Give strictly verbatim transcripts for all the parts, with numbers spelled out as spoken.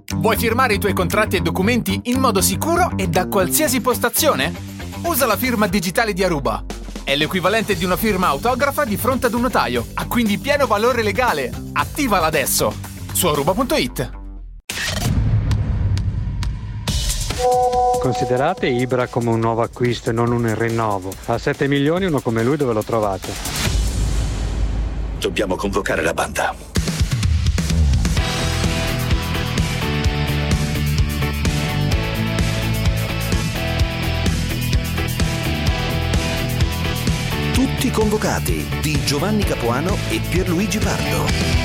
Vuoi firmare i tuoi contratti e documenti in modo sicuro e da qualsiasi postazione? Usa la firma digitale di Aruba. È l'equivalente di una firma autografa di fronte ad un notaio. Ha quindi pieno valore legale. Attivala adesso su aruba punto it. Considerate Ibra come un nuovo acquisto e non un rinnovo. A sette milioni uno come lui dove lo trovate? Dobbiamo convocare la banda. Tutti convocati di Giovanni Capuano e Pierluigi Pardo.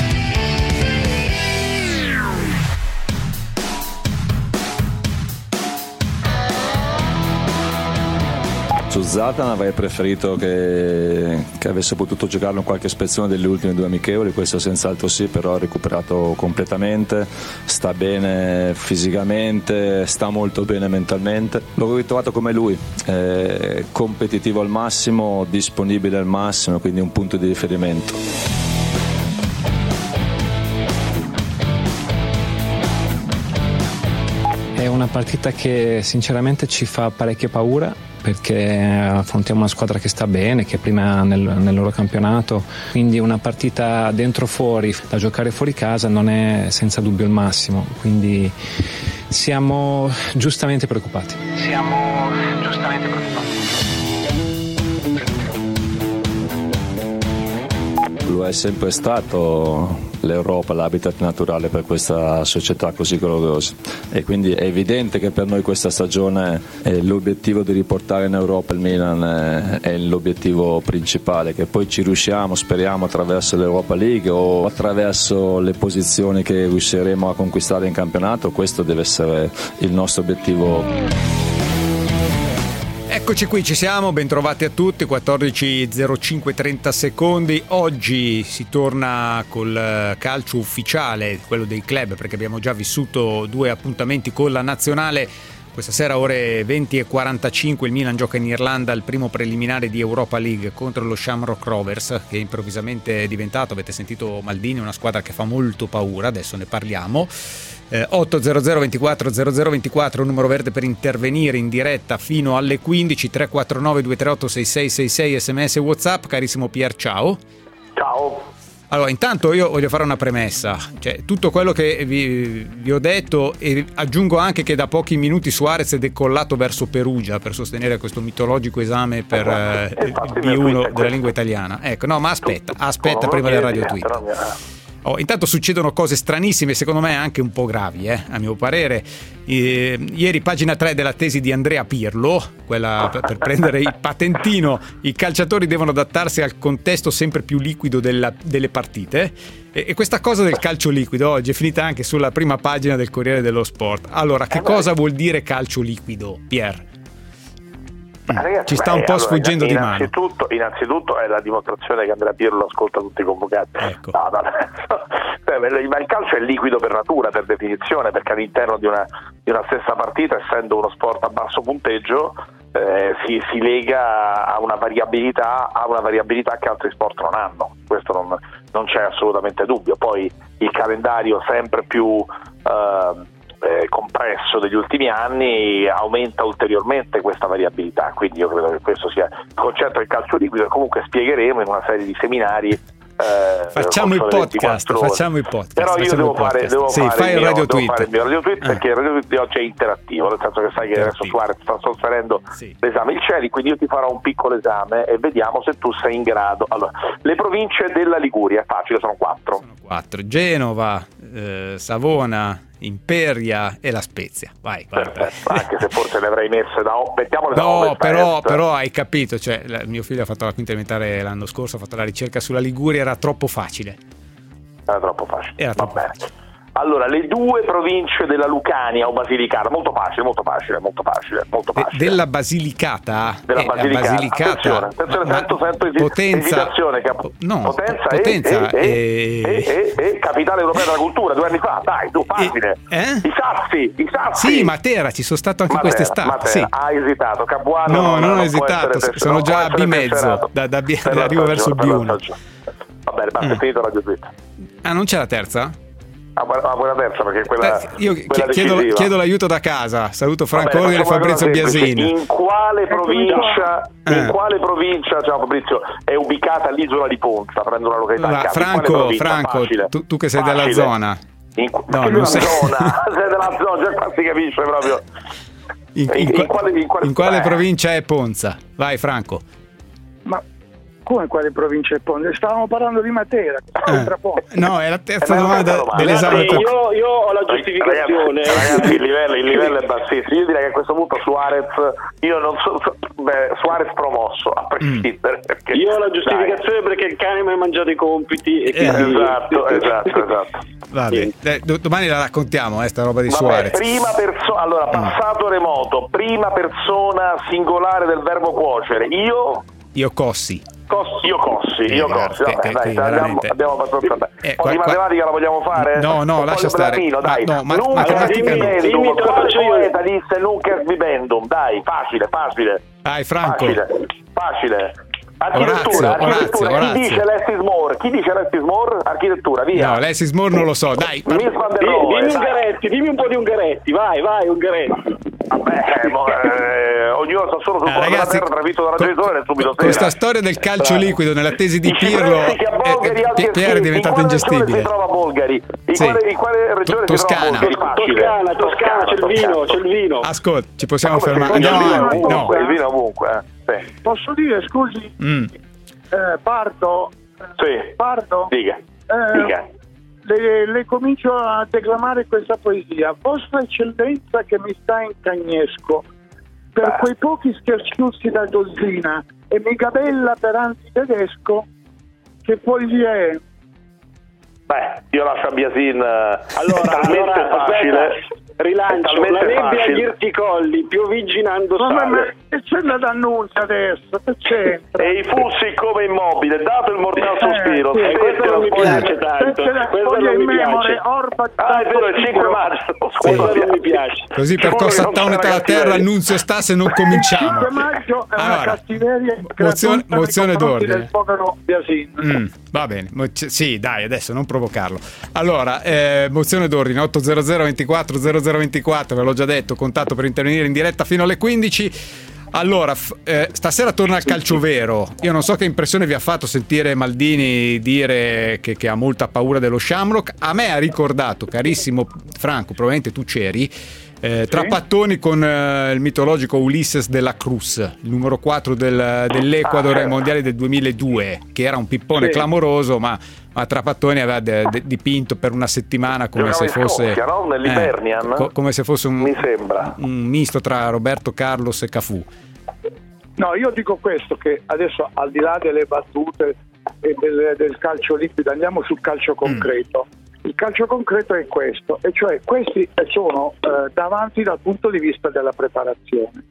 Su Zlatan avrei preferito che, che avesse potuto giocarlo in qualche spezzone delle ultime due amichevoli, questo senz'altro sì, però ha recuperato completamente, sta bene fisicamente, sta molto bene mentalmente. L'ho ritrovato come lui, eh, competitivo al massimo, disponibile al massimo, quindi un punto di riferimento. È una partita che sinceramente ci fa parecchia paura, perché affrontiamo una squadra che sta bene, che è prima nel, nel loro campionato, quindi una partita dentro fuori da giocare fuori casa non è senza dubbio il massimo, quindi siamo giustamente preoccupati. Siamo giustamente preoccupati. Lo è sempre stato l'Europa, l'habitat naturale per questa società così gloriosa, e quindi è evidente che per noi questa stagione è l'obiettivo di riportare in Europa il Milan, è l'obiettivo principale. Che poi ci riusciamo, speriamo, attraverso l'Europa League o attraverso le posizioni che riusciremo a conquistare in campionato, questo deve essere il nostro obiettivo. Eccoci qui, ci siamo, bentrovati a tutti, quattordici e zero cinque, trenta secondi. Oggi si torna col calcio ufficiale, quello dei club, perché abbiamo già vissuto due appuntamenti con la nazionale. Questa sera ore venti e quarantacinque il Milan gioca in Irlanda il primo preliminare di Europa League contro lo Shamrock Rovers, che improvvisamente è diventato, avete sentito Maldini, una squadra che fa molto paura, adesso ne parliamo. Eh, otto zero zero ventiquattro zero zero ventiquattro, numero verde per intervenire in diretta fino alle quindici, tre quattro nove due tre otto sei sei sei sei, sms e WhatsApp. Carissimo Pier, ciao. Ciao. Allora, intanto io voglio fare una premessa, cioè tutto quello che vi, vi ho detto, e aggiungo anche che da pochi minuti Suarez è decollato verso Perugia per sostenere questo mitologico esame per eh, B uno della lingua italiana. Ecco, no, ma aspetta, aspetta prima del radio tweet. Oh, intanto succedono cose stranissime, secondo me anche un po' gravi, eh, a mio parere. Eh, ieri pagina tre della tesi di Andrea Pirlo, quella per, per prendere il patentino, i calciatori devono adattarsi al contesto sempre più liquido della, delle partite, e, e questa cosa del calcio liquido oggi è finita anche sulla prima pagina del Corriere dello Sport. Allora, che cosa vuol dire calcio liquido, Pier? Ragazzi, ci sta un po' allora, sfuggendo di mano. Innanzitutto, innanzitutto è la dimostrazione che Andrea Pirlo ascolta tutti i convocati. Ecco. No, no, no. Ma il calcio è liquido per natura, per definizione, perché all'interno di una, di una stessa partita, essendo uno sport a basso punteggio, eh, si, si lega a una variabilità, a una variabilità che altri sport non hanno. Questo non, non c'è assolutamente dubbio. Poi il calendario sempre più eh, Eh, compresso degli ultimi anni aumenta ulteriormente questa variabilità, quindi io credo che questo sia il concetto del calcio liquido, e comunque spiegheremo in una serie di seminari. Eh, facciamo il podcast, facciamo il podcast. Però io devo fare, devo sì, fare, fai il il mio, radio devo tweet. fare il mio radio tweet, eh. perché il radio tweet di oggi è interattivo, nel senso che sai che adesso Suarez sta sostenendo sì. l'esame il Celi, quindi io ti farò un piccolo esame e vediamo se tu sei in grado. Allora, le province della Liguria, è facile, sono quattro. Sono quattro: Genova, eh, Savona, Imperia e La Spezia. Vai, perfetto, anche se forse le avrei messe da mettiamole da no, però, però hai capito, cioè la, mio figlio ha fatto la quinta elementare l'anno scorso, ha fatto la ricerca sulla Liguria, era troppo facile. Era troppo facile. Era troppo Va bene. Facile. Allora, le due province della Lucania o Basilicata, molto facile, molto facile, molto facile, molto facile. De- della Basilicata? Della eh, Basilicata. Basilicata. Attenzione, attenzione, ma, sento, sento esi- Potenza, esitazione. Cap- no, Potenza, Potenza e, e, e, e, e, e capitale europea della cultura, due anni fa, dai, tu facile. Eh? I Sassi, i Sassi. Sì, Matera, ci sono stato anche Matera, quest'estate. Matera. Sì. Ha esitato, Capuano. No, non, non ho non esitato, sono non già a B mezzo, da, da B, arrivo verso B uno. Va bene, basta, mm. finito la radio tweet. Ah, non c'è la terza? a quella terza, perché quella, eh, io quella chiedo, chiedo l'aiuto da casa. Saluto Franco Ordine e Fabrizio Biasin. In quale provincia eh. in quale provincia, ciao Fabrizio, è ubicata l'isola di Ponza? Prendo una località Ma, Franco, Franco tu, tu che sei Facile. della zona. In, no, sei non della sei... zona, sei della zona, già qua si capisce proprio. In, in, in, in quale, in quale, in quale eh. provincia è Ponza? Vai Franco. Ma come in quale provincia è Ponza? Stavamo parlando di Matera. Eh. No, è la terza eh, domanda, domanda dell'esame. Sì, io, io ho la giustificazione. Ragazzi, ragazzi il, livello, il livello è bassissimo. Io direi che a questo punto Suarez, io non so, so beh, Suarez promosso a prescindere. Mm. Perché, io ho la giustificazione dai. Perché il cane mi ha mangiato i compiti. E quindi... eh, esatto, esatto, esatto. Va bene. Eh, domani la raccontiamo, eh, sta roba di Vabbè, Suarez. Prima perso- allora, passato mm. remoto, prima persona singolare del verbo cuocere. Io? Io Cossi. Cossi, io Cossi, eh, io Cossi, vabbè, che, dai, che abbiamo, abbiamo abbastanza. Eh, un po' qua, di matematica la vogliamo fare? No, no, lascia stare. Blatino, dai. Ma, no, ma, nunc matematica est no. vivendum, come il poeta disse nunc est vivendum, dai, facile, facile. Dai, Franco. Facile, facile. Architettura, Orazio, architettura. Orazio, Chi dice less is more? Chi dice less is more? Architettura, via. No, less is more non lo so, dai. Miss Van der Rohe, dimmi Ungaretti, dimmi un po' di Ungaretti, vai, vai, Ungaretti. Vabbè, mo, eh, ognuno sta solo sul eh, bordo della terra, travisto dalla ragione e subito sera. Questa storia del calcio liquido nella tesi di Pirlo Pier è diventata ingestibile. Si trova Bolgari? In, sì. quale, in quale regione Toscana. si trova Bolgari? Toscana, Toscana, c'è il vino, c'è il vino. Ascolta, ci possiamo fermare. Andiamo avanti. No, il vino ovunque. Eh. Sì. Posso dire, scusi? Mm. Eh, Pardo? Sì. Pardo? Dica. Eh, Dica. Le, le comincio a declamare questa poesia. Vostra eccellenza che mi sta in cagnesco per Beh. quei pochi scherciuzzi da dozzina e mi gabella per anti-tedesco, che poesia è? Beh, io lascio a Biasin. Allora, è talmente allora, facile. Aspetta. Rilancio, la nebbia agli irticolli, piovigginando sale. Ma che c'è da annunzio adesso? Che c'entra? E i fussi come immobile, dato il mortal sospiro. Eh, sì, questo non mi piace tanto. Questo non mi piace. Ah, è vero, il cinque maggio. Questo non mi piace. Così per Costa Town e la terra annunzio sta se non cominciamo. Il cinque maggio è allora, una cattiveria mozione, mozione d'ordine. Del povero Biasin. Mm, va bene, sì, dai, adesso non provocarlo. Allora, eh, mozione d'ordine otto zero zero ventiquattro zero zero ventiquattro, ve l'ho già detto, contatto per intervenire in diretta fino alle quindici. Allora, f- eh, stasera torna al calcio vero. Io non so che impressione vi ha fatto sentire Maldini dire che, che ha molta paura dello Shamrock. A me ha ricordato, carissimo Franco, probabilmente tu c'eri, eh, tra pattoni con eh, il mitologico Ulisses de la Cruz, il numero quattro del, dell'Ecuador ai mondiali del duemiladue, che era un pippone sì. clamoroso, ma ma Trapattoni aveva de- de- dipinto per una settimana come Giocava se fosse Scozia, no? Nell'Hibernian, eh, co- come se fosse un, mi sembra un misto tra Roberto Carlos e Cafù. No, io dico questo, che adesso al di là delle battute e del, del calcio liquido andiamo sul calcio concreto. Mm. Il calcio concreto è questo, e cioè questi sono eh, davanti dal punto di vista della preparazione.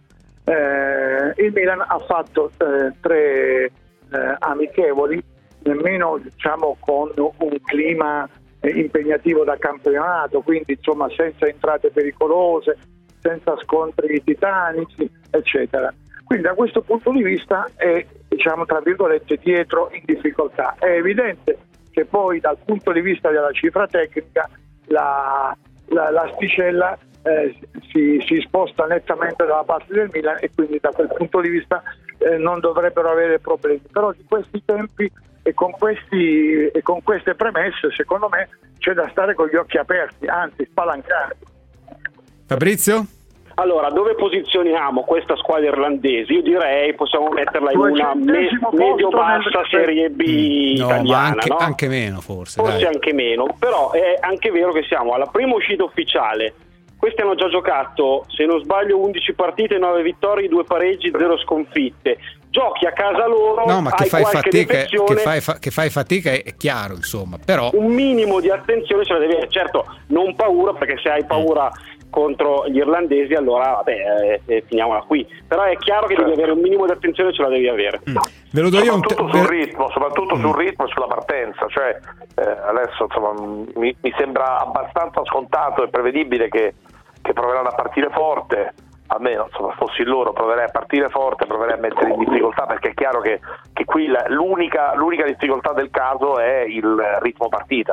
Eh, il Milan ha fatto eh, tre eh, amichevoli, nemmeno diciamo con un clima eh, impegnativo da campionato, quindi insomma senza entrate pericolose, senza scontri titanici, eccetera. Quindi da questo punto di vista è, diciamo tra virgolette, dietro in difficoltà. È evidente che poi dal punto di vista della cifra tecnica la, la, l'asticella eh, si, si sposta nettamente dalla parte del Milan, e quindi da quel punto di vista eh, non dovrebbero avere problemi. Però di questi tempi e con questi e con queste premesse, secondo me c'è da stare con gli occhi aperti, anzi spalancati. Fabrizio? Allora, dove posizioniamo questa squadra irlandese? Io direi possiamo metterla in una me- medio-bassa Serie B no, italiana, ma anche, no? anche meno forse. Forse dai. anche meno, però è anche vero che siamo alla prima uscita ufficiale. Questi hanno già giocato, se non sbaglio, undici partite, nove vittorie, due pareggi, zero sconfitte. Giochi a casa loro, no, ma che hai fai fatica, defezione, che fai, fa, che fai fatica è chiaro, insomma, però un minimo di attenzione ce la devi avere. Certo, non paura, perché se hai paura contro gli irlandesi allora vabbè eh, eh, finiamola qui, però è chiaro che devi avere un minimo di attenzione, ce la devi avere. Mm. Ve lo do io un soprattutto te- sul ritmo, soprattutto mm. sul ritmo e sulla partenza, cioè eh, adesso insomma mi, mi sembra abbastanza scontato e prevedibile che, che proveranno a partire forte. Almeno insomma fossi loro proverei a partire forte, proverei a mettere in difficoltà, perché è chiaro che, che qui la, l'unica, l'unica difficoltà del caso è il ritmo partita,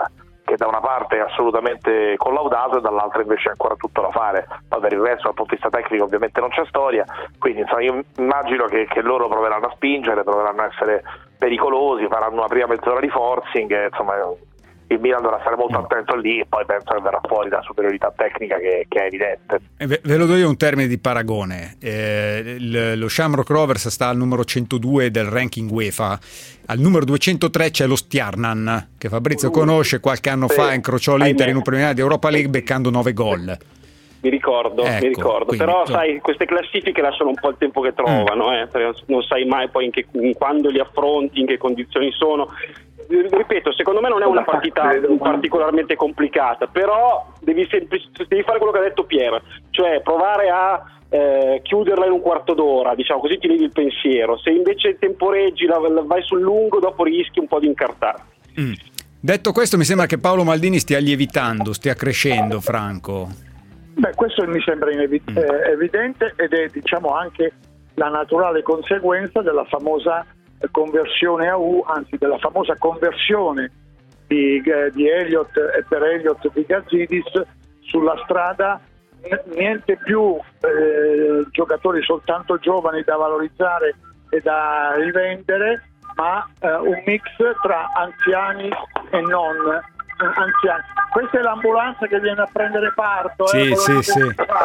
che da una parte è assolutamente collaudato e dall'altra invece è ancora tutto da fare. Poi per il resto dal punto di vista tecnico ovviamente non c'è storia, quindi insomma, io immagino che, che loro proveranno a spingere, proveranno a essere pericolosi, faranno una prima mezz'ora di forcing e, insomma il Milan dovrà stare molto attento lì e poi penso che verrà fuori la superiorità tecnica che, che è evidente. Ve, ve lo do io un termine di paragone, eh, il, lo Shamrock Rovers sta al numero centodue del ranking UEFA, al numero duecentotré c'è lo Stjarnan che Fabrizio conosce, qualche anno fa incrociò l'Inter in un preliminare di Europa League beccando nove gol. Mi ricordo, ecco, mi ricordo. Quindi, però to... sai, queste classifiche lasciano un po' il tempo che trovano, mm. eh, perché non sai mai poi in che, in quando li affronti, in che condizioni sono. Ripeto, secondo me non è una partita particolarmente complicata, però devi, semplic- devi fare quello che ha detto Pier, cioè provare a eh, chiuderla in un quarto d'ora, diciamo così ti levi il pensiero. Se invece temporeggi, la, la vai sul lungo, dopo rischi un po' di incartarti. Mm. Detto questo, mi sembra che Paolo Maldini stia lievitando, stia crescendo, Franco. Beh, questo mi sembra inevi- mm. eh, evidente ed è, diciamo, anche la naturale conseguenza della famosa conversione a U, anzi della famosa conversione di, di Elliott e per Elliott di Gazidis sulla strada, niente più eh, giocatori soltanto giovani da valorizzare e da rivendere, ma eh, un mix tra anziani e non anziani. Questa è l'ambulanza che viene a prendere parto. Sì, eh, sì, sì.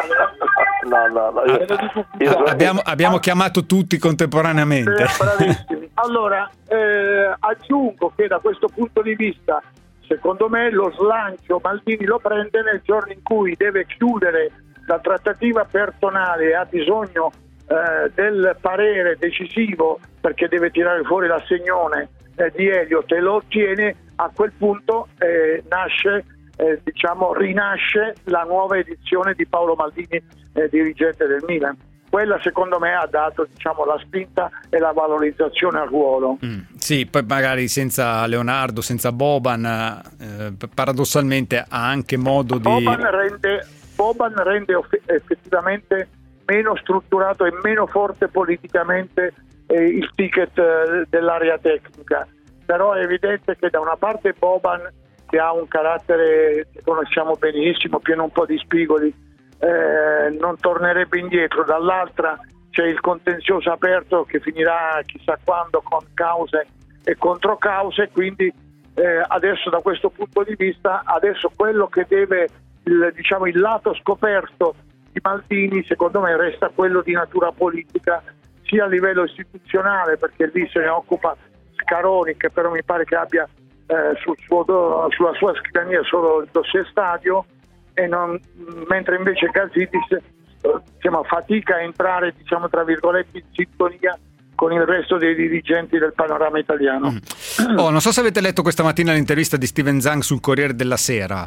No, no, no. Io, io, abbiamo, abbiamo chiamato tutti contemporaneamente. Eh, bravissimi. Allora, eh, aggiungo che da questo punto di vista, secondo me, lo slancio Maldini lo prende nel giorno in cui deve chiudere la trattativa personale e ha bisogno eh, del parere decisivo perché deve tirare fuori l'assegnone eh, di Elliott e lo ottiene. A quel punto eh, nasce, eh, diciamo, rinasce la nuova edizione di Paolo Maldini, eh, dirigente del Milan. Quella secondo me ha dato, diciamo, la spinta e la valorizzazione al ruolo. Mm, sì, poi magari senza Leonardo, senza Boban, eh, paradossalmente ha anche modo di... Boban rende, Boban rende effettivamente meno strutturato e meno forte politicamente eh, il ticket eh, dell'area tecnica. Però è evidente che da una parte Boban, che ha un carattere che conosciamo benissimo, pieno un po' di spigoli, eh, non tornerebbe indietro, dall'altra c'è il contenzioso aperto che finirà chissà quando con cause e controcause, quindi eh, adesso da questo punto di vista, adesso quello che deve, il, diciamo, il lato scoperto di Maldini secondo me resta quello di natura politica, sia a livello istituzionale, perché lì se ne occupa Scaroni, che però mi pare che abbia eh, sul suo, sulla sua scrivania solo il dossier stadio, e non, mentre invece Gazidis eh, diciamo, fatica a entrare, diciamo, tra virgolette, in sintonia con il resto dei dirigenti del panorama italiano. Mm. Oh, non so se avete letto questa mattina l'intervista di Steven Zhang sul Corriere della Sera.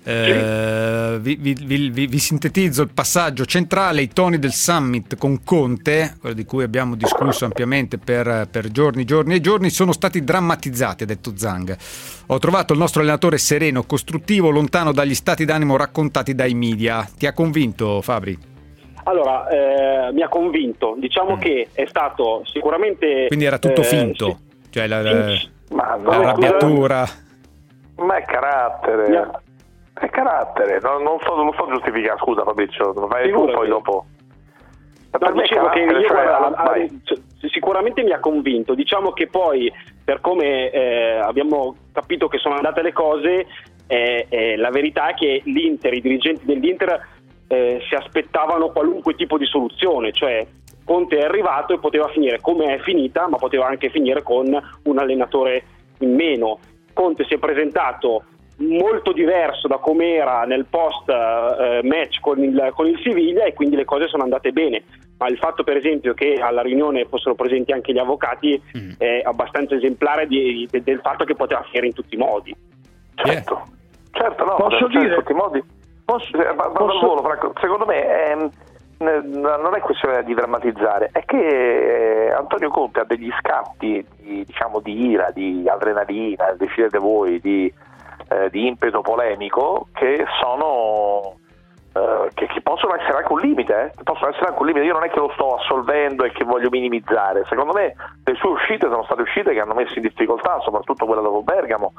Eh, vi, vi, vi, vi sintetizzo il passaggio centrale: i toni del summit con Conte, quello di cui abbiamo discusso ampiamente per, per giorni, giorni e giorni, sono stati drammatizzati, ha detto Zhang. Ho trovato il nostro allenatore sereno, costruttivo, lontano dagli stati d'animo raccontati dai media. Ti ha convinto, Fabri? Allora, eh, mi ha convinto, diciamo mm. che è stato sicuramente... Quindi era tutto eh, finto, sì, cioè la, sì, ma la no, arrabbiatura. Ma è carattere, yeah. è carattere, non, non, so, non lo so giustificare, scusa Fabrizio, vai tu poi dopo. No, per dicevo che io, cioè, guarda, a, sicuramente mi ha convinto, diciamo che poi per come eh, abbiamo capito che sono andate le cose, eh, eh, la verità è che l'Inter, i dirigenti dell'Inter eh, si aspettavano qualunque tipo di soluzione, cioè Conte è arrivato e poteva finire come è finita, ma poteva anche finire con un allenatore in meno. Conte si è presentato molto diverso da come era nel post eh, match con il, con il Siviglia, e quindi le cose sono andate bene, ma il fatto per esempio che alla riunione fossero presenti anche gli avvocati mm. è abbastanza esemplare di, de, del fatto che poteva finire in tutti i modi. Certo, yeah. certo no, posso dire in tutti i modi. Posso, eh, ma, posso... Volo, Franco, secondo me è, non è questione di drammatizzare, è che Antonio Conte ha degli scatti di, diciamo, di ira, di adrenalina, decidete voi, di Eh, di impeto polemico che sono eh, che, che possono essere anche un limite eh? che possono essere anche un limite. Io non è che lo sto assolvendo e che voglio minimizzare, secondo me le sue uscite sono state uscite che hanno messo in difficoltà, soprattutto quella dopo Bergamo,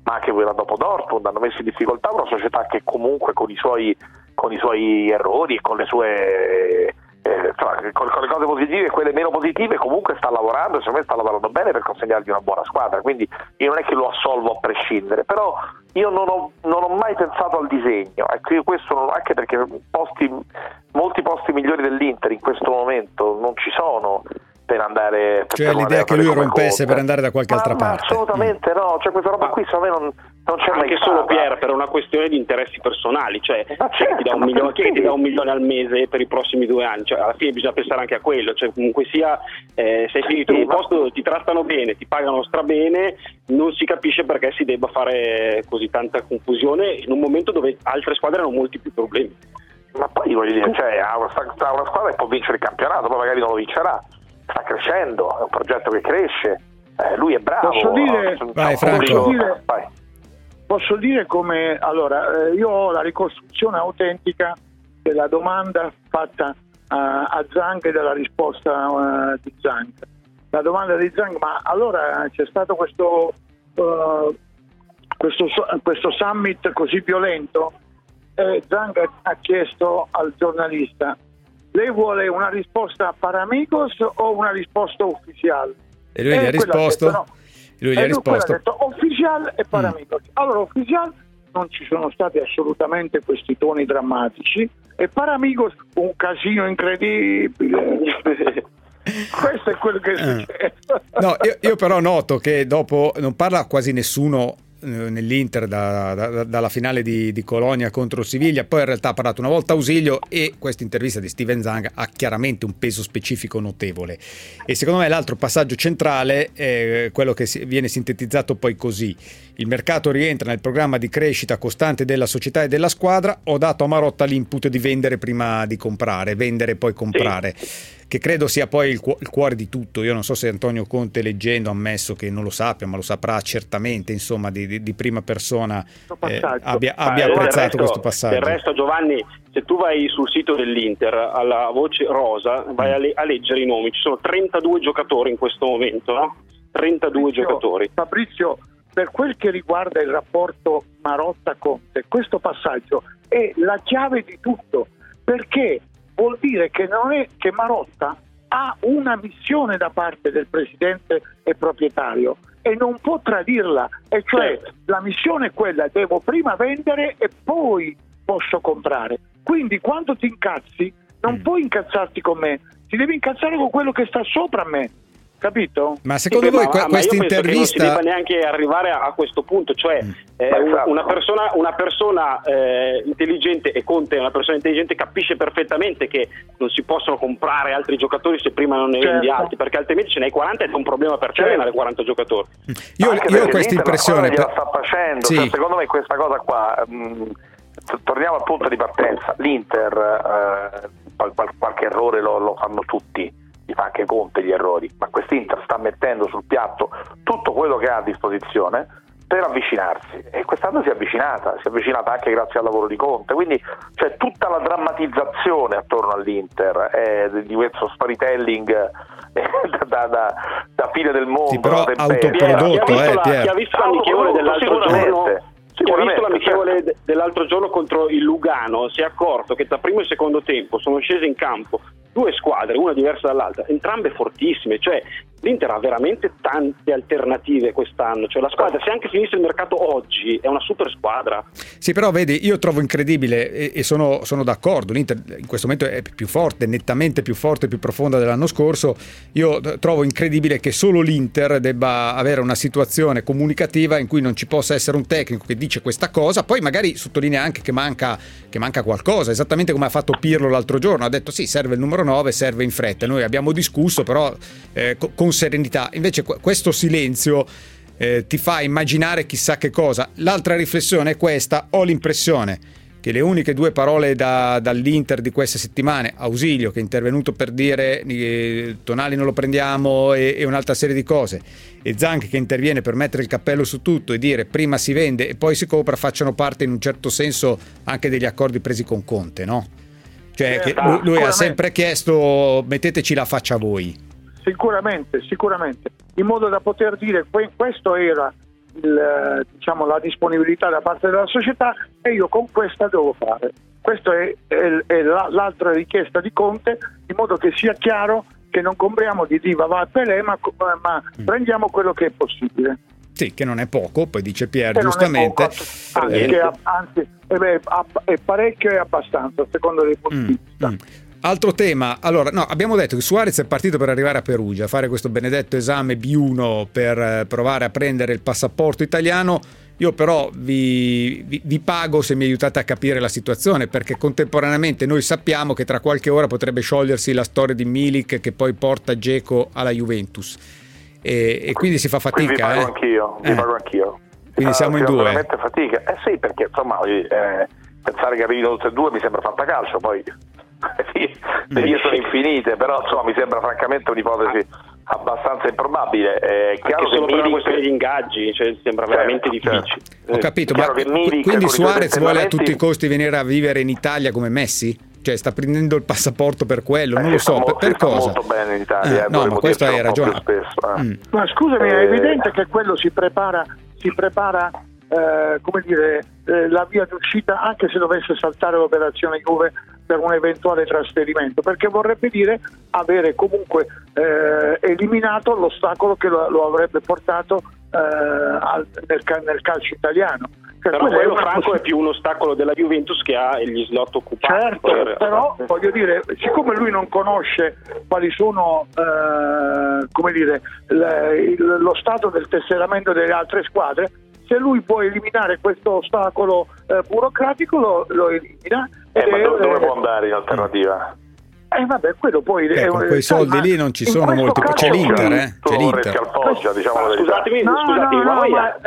ma anche quella dopo Dortmund, hanno messo in difficoltà una società che comunque con i suoi, con i suoi errori e con le sue eh, con, con le cose positive e quelle meno positive comunque sta lavorando, secondo me sta lavorando bene per consegnargli una buona squadra, quindi io non è che lo assolvo a prescindere, però io non ho, non ho mai pensato al disegno, ecco, io questo non, anche perché posti, molti posti migliori dell'Inter in questo momento non ci sono per andare, per cioè l'idea che lui rompesse Conte per andare da qualche ma, altra ma parte assolutamente mm. no, cioè questa roba qui secondo me non, non c'è mai anche stata. Solo Pier per una questione di interessi personali, cioè ma certo, ti dà un ma milione, perché? chi ti dà un milione al mese per i prossimi due anni, cioè alla fine bisogna pensare anche a quello, cioè comunque sia eh, sei finito in un posto, ti trattano bene, ti pagano strabene, non si capisce perché si debba fare così tanta confusione in un momento dove altre squadre hanno molti più problemi. Ma poi voglio dire, cioè ha una, ha una squadra che può vincere il campionato, poi magari non lo vincerà, sta crescendo, è un progetto che cresce, eh, lui è bravo. Posso dire, vai, Franco. Posso dire, vai. Posso dire come, allora, eh, io ho la ricostruzione autentica della domanda fatta uh, a Zhang e della risposta uh, di Zhang. La domanda di Zhang, ma allora c'è stato questo, uh, questo, questo summit così violento? E Zhang ha chiesto al giornalista: lei vuole una risposta para amigos o una risposta ufficiale? E lui e gli ha risposto? Detto, no. Lui gli ha risposto. Ha detto ufficiale e para amigos. Mm. Allora, ufficiale non ci sono stati assolutamente questi toni drammatici e para amigos un casino incredibile. Questo è quello che è successo. No, io, io però noto che dopo non parla quasi nessuno nell'Inter da, da, dalla finale di, di Colonia contro Siviglia, poi in realtà ha parlato una volta Ausilio e questa intervista di Steven Zhang ha chiaramente un peso specifico notevole e secondo me l'altro passaggio centrale è quello che si, viene sintetizzato poi così: il mercato rientra nel programma di crescita costante della società e della squadra, ho dato a Marotta l'input di vendere prima di comprare, vendere e poi comprare, sì. Che credo sia poi il, cu- il cuore di tutto. Io non so se Antonio Conte, leggendo, ha ammesso che non lo sappia, ma lo saprà certamente, insomma, di, di, di prima persona eh, abbia, abbia apprezzato resto, questo passaggio. Del resto, Giovanni, se tu vai sul sito dell'Inter alla voce rosa, vai a, le- a leggere i nomi, ci sono trentadue giocatori in questo momento, no? trentadue Fabrizio, giocatori. Fabrizio, per quel che riguarda il rapporto Marotta-Conte, questo passaggio è la chiave di tutto, perché vuol dire che non è che Marotta ha una missione da parte del presidente e proprietario e non può tradirla, e cioè certo. La missione è quella: devo prima vendere e poi posso comprare. Quindi quando ti incazzi non mm. puoi incazzarti con me, ti devi incazzare con quello che sta sopra me. Capito? Ma secondo sì, voi ma, que- ma questa io intervista non si debba neanche arrivare a, a questo punto, cioè mm. eh, un, una persona, una persona eh, intelligente, e Conte è una persona intelligente, capisce perfettamente che non si possono comprare altri giocatori se prima non ne certo. vendi altri, perché altrimenti ce n'hai quaranta ed è un problema per te certo. avere quaranta giocatori. Io, io ho questa impressione, per... sta facendo, sì. cioè, secondo me questa cosa qua mh, torniamo al punto di partenza. L'Inter eh, qualche errore lo, lo fanno tutti, gli fa anche Conte gli errori, ma quest'Inter sta mettendo sul piatto tutto quello che ha a disposizione per avvicinarsi, e quest'anno si è avvicinata, si è avvicinata anche grazie al lavoro di Conte, quindi c'è tutta la drammatizzazione attorno all'Inter eh, di questo storytelling eh, da, da, da fine del mondo. Sì, però autoprodotto, eh, Pier. Chi ha visto l'amichevole dell'altro giorno, chi ha visto l'amichevole certo. dell'altro giorno contro il Lugano si è accorto che tra primo e secondo tempo sono scese in campo due squadre, una diversa dall'altra, entrambe fortissime, cioè l'Inter ha veramente tante alternative quest'anno, cioè la squadra, se anche finisse il mercato oggi, è una super squadra. Sì, però vedi, io trovo incredibile e, e sono, sono d'accordo, l'Inter in questo momento è più forte, nettamente più forte e più profonda dell'anno scorso. Io trovo incredibile che solo l'Inter debba avere una situazione comunicativa in cui non ci possa essere un tecnico che dice questa cosa, poi magari sottolinea anche che manca, che manca qualcosa, esattamente come ha fatto Pirlo l'altro giorno, ha detto sì, serve il numero nove, serve in fretta. Noi abbiamo discusso però eh, con serenità, invece questo silenzio eh, ti fa immaginare chissà che cosa. L'altra riflessione è questa: ho l'impressione che le uniche due parole da, dall'Inter di queste settimane, Ausilio che è intervenuto per dire eh, Tonali non lo prendiamo e, e un'altra serie di cose, e Zhang che interviene per mettere il cappello su tutto e dire prima si vende e poi si compra, facciano parte in un certo senso anche degli accordi presi con Conte, no? Cioè che lui, lui ha sempre chiesto metteteci la faccia a voi. Sicuramente, sicuramente, in modo da poter dire que- questo era il, diciamo, la disponibilità da parte della società, e io con questa devo fare. Questa è, è, è la, l'altra richiesta di Conte, in modo che sia chiaro che non compriamo di Diva, Va e Pelé, ma, ma mm. prendiamo quello che è possibile. Sì, che non è poco, poi dice Pier giustamente. Poco, anzi, eh, anzi è, è parecchio e abbastanza, a seconda dei punti mm, di vista. Mm. Altro tema, allora no, abbiamo detto che Suarez è partito per arrivare a Perugia, fare questo benedetto esame B uno per provare a prendere il passaporto italiano. Io però vi, vi, vi pago se mi aiutate a capire la situazione, perché contemporaneamente noi sappiamo che tra qualche ora potrebbe sciogliersi la storia di Milik che poi porta Dzeko alla Juventus e, e quindi si fa fatica. Quindi vi pago eh. anch'io, vi eh. pago anch'io. Quindi ah, siamo in due. veramente fatica. Eh sì, perché insomma eh, pensare che arrivino tutte e due mi sembra fantacalcio, poi le vie sono infinite, però insomma mi sembra francamente un'ipotesi abbastanza improbabile. È chiaro che solo per una questione di ingaggi, cioè, sembra certo, veramente difficile. Certo. Ho capito, ma quindi Suarez vuole a tutti i costi venire a vivere in Italia come Messi? Cioè sta prendendo il passaporto per quello, eh, non lo so, molto, per, per cosa? Molto bene in Italia, eh, eh, no, ma questo hai ragione. Spesso, eh. mm. Ma scusami, eh, è evidente che quello si prepara, si prepara eh, come dire, eh, la via d'uscita, anche se dovesse saltare l'operazione Juve per un eventuale trasferimento, perché vorrebbe dire avere comunque eh, eliminato l'ostacolo che lo, lo avrebbe portato eh, al, nel, nel calcio italiano. Cioè, però quello è Franco poss- è più un ostacolo della Juventus che ha gli slot occupati. Certo, per... però voglio dire, siccome lui non conosce quali sono eh, come dire le, il, lo stato del tesseramento delle altre squadre, se lui può eliminare questo ostacolo eh, burocratico lo, lo elimina. Eh, ma dove, dove può andare in alternativa? Eh vabbè, quello poi eh, è, con quei soldi lì non ci sono molti, c'è l'Inter, eh? C'è l'Inter. Appoggia, diciamo ah, scusatemi, no, scusatemi, no, no, ma, ma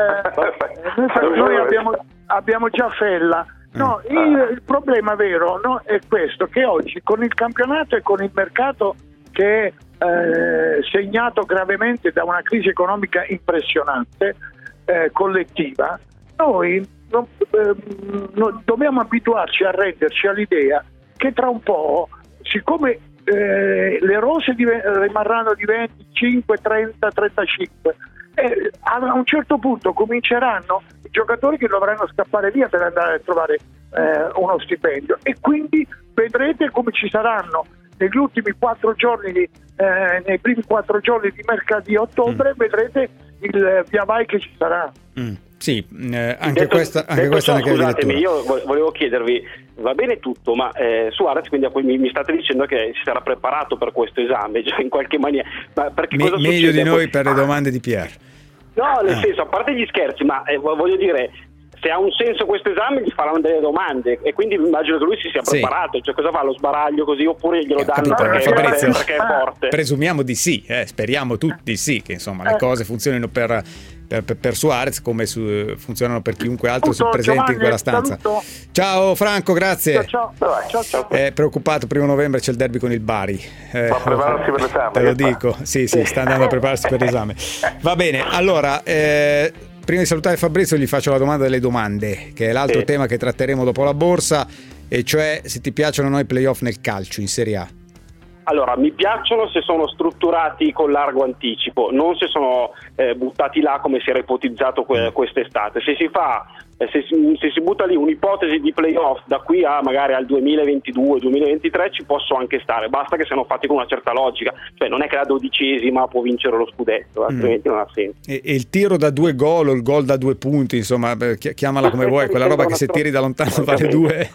eh, noi abbiamo, abbiamo già Fella. No, il, il problema vero no, è questo, che oggi con il campionato e con il mercato che è eh, segnato gravemente da una crisi economica impressionante, eh, collettiva, noi non, eh, non, dobbiamo abituarci a renderci all'idea che tra un po', siccome eh, le rose div- rimarranno di venticinque, trenta, trentacinque, eh, a un certo punto cominceranno i giocatori che dovranno scappare via per andare a trovare eh, uno stipendio, e quindi vedrete come ci saranno negli ultimi quattro giorni di, eh, nei primi quattro giorni di mercato di ottobre, mm. vedrete il via vai che ci sarà. Mm. Sì, eh, anche detto, questa, anche questa ciò, è una scusatemi, io volevo chiedervi, va bene tutto, ma eh, Suarez, quindi mi, mi state dicendo che si sarà preparato per questo esame, cioè in qualche maniera, ma perché Me, cosa meglio succede? di noi per le domande di Pier. No, nel ah. senso, a parte gli scherzi, ma eh, voglio dire, se ha un senso questo esame gli faranno delle domande, e quindi immagino che lui si sia preparato, sì. Cioè cosa fa, lo sbaraglio così, oppure glielo eh, danno capito, perché, perché è forte? Presumiamo di sì, eh, speriamo tutti sì, che insomma le cose funzionino per, per, per Suarez come su, funzionano per chiunque altro si presenti Giovanni, in quella stanza. Saluto. Ciao Franco, grazie. Ciao, ciao. ciao, ciao. È preoccupato, primo novembre c'è il derby con il Bari. Eh, Va a prepararsi per l'esame. Te lo dico, sì sì, sta andando a prepararsi per l'esame. Va bene, allora... Eh, prima di salutare Fabrizio gli faccio la domanda delle domande, che è l'altro sì. tema che tratteremo dopo la borsa, e cioè se ti piacciono o no i playoff nel calcio in Serie A. Allora, mi piacciono se sono strutturati con largo anticipo, non se sono eh, buttati là come si era ipotizzato que- quest'estate. Se si fa, eh, se, si, se si butta lì un'ipotesi di playoff da qui a magari al duemilaventidue duemilaventitré ci posso anche stare, basta che siano fatti con una certa logica, cioè non è che la dodicesima può vincere lo scudetto, altrimenti mm. non ha senso. E, e il tiro da due gol o il gol da due punti, insomma, chiamala come vuoi, quella roba che se tiri da lontano vale due.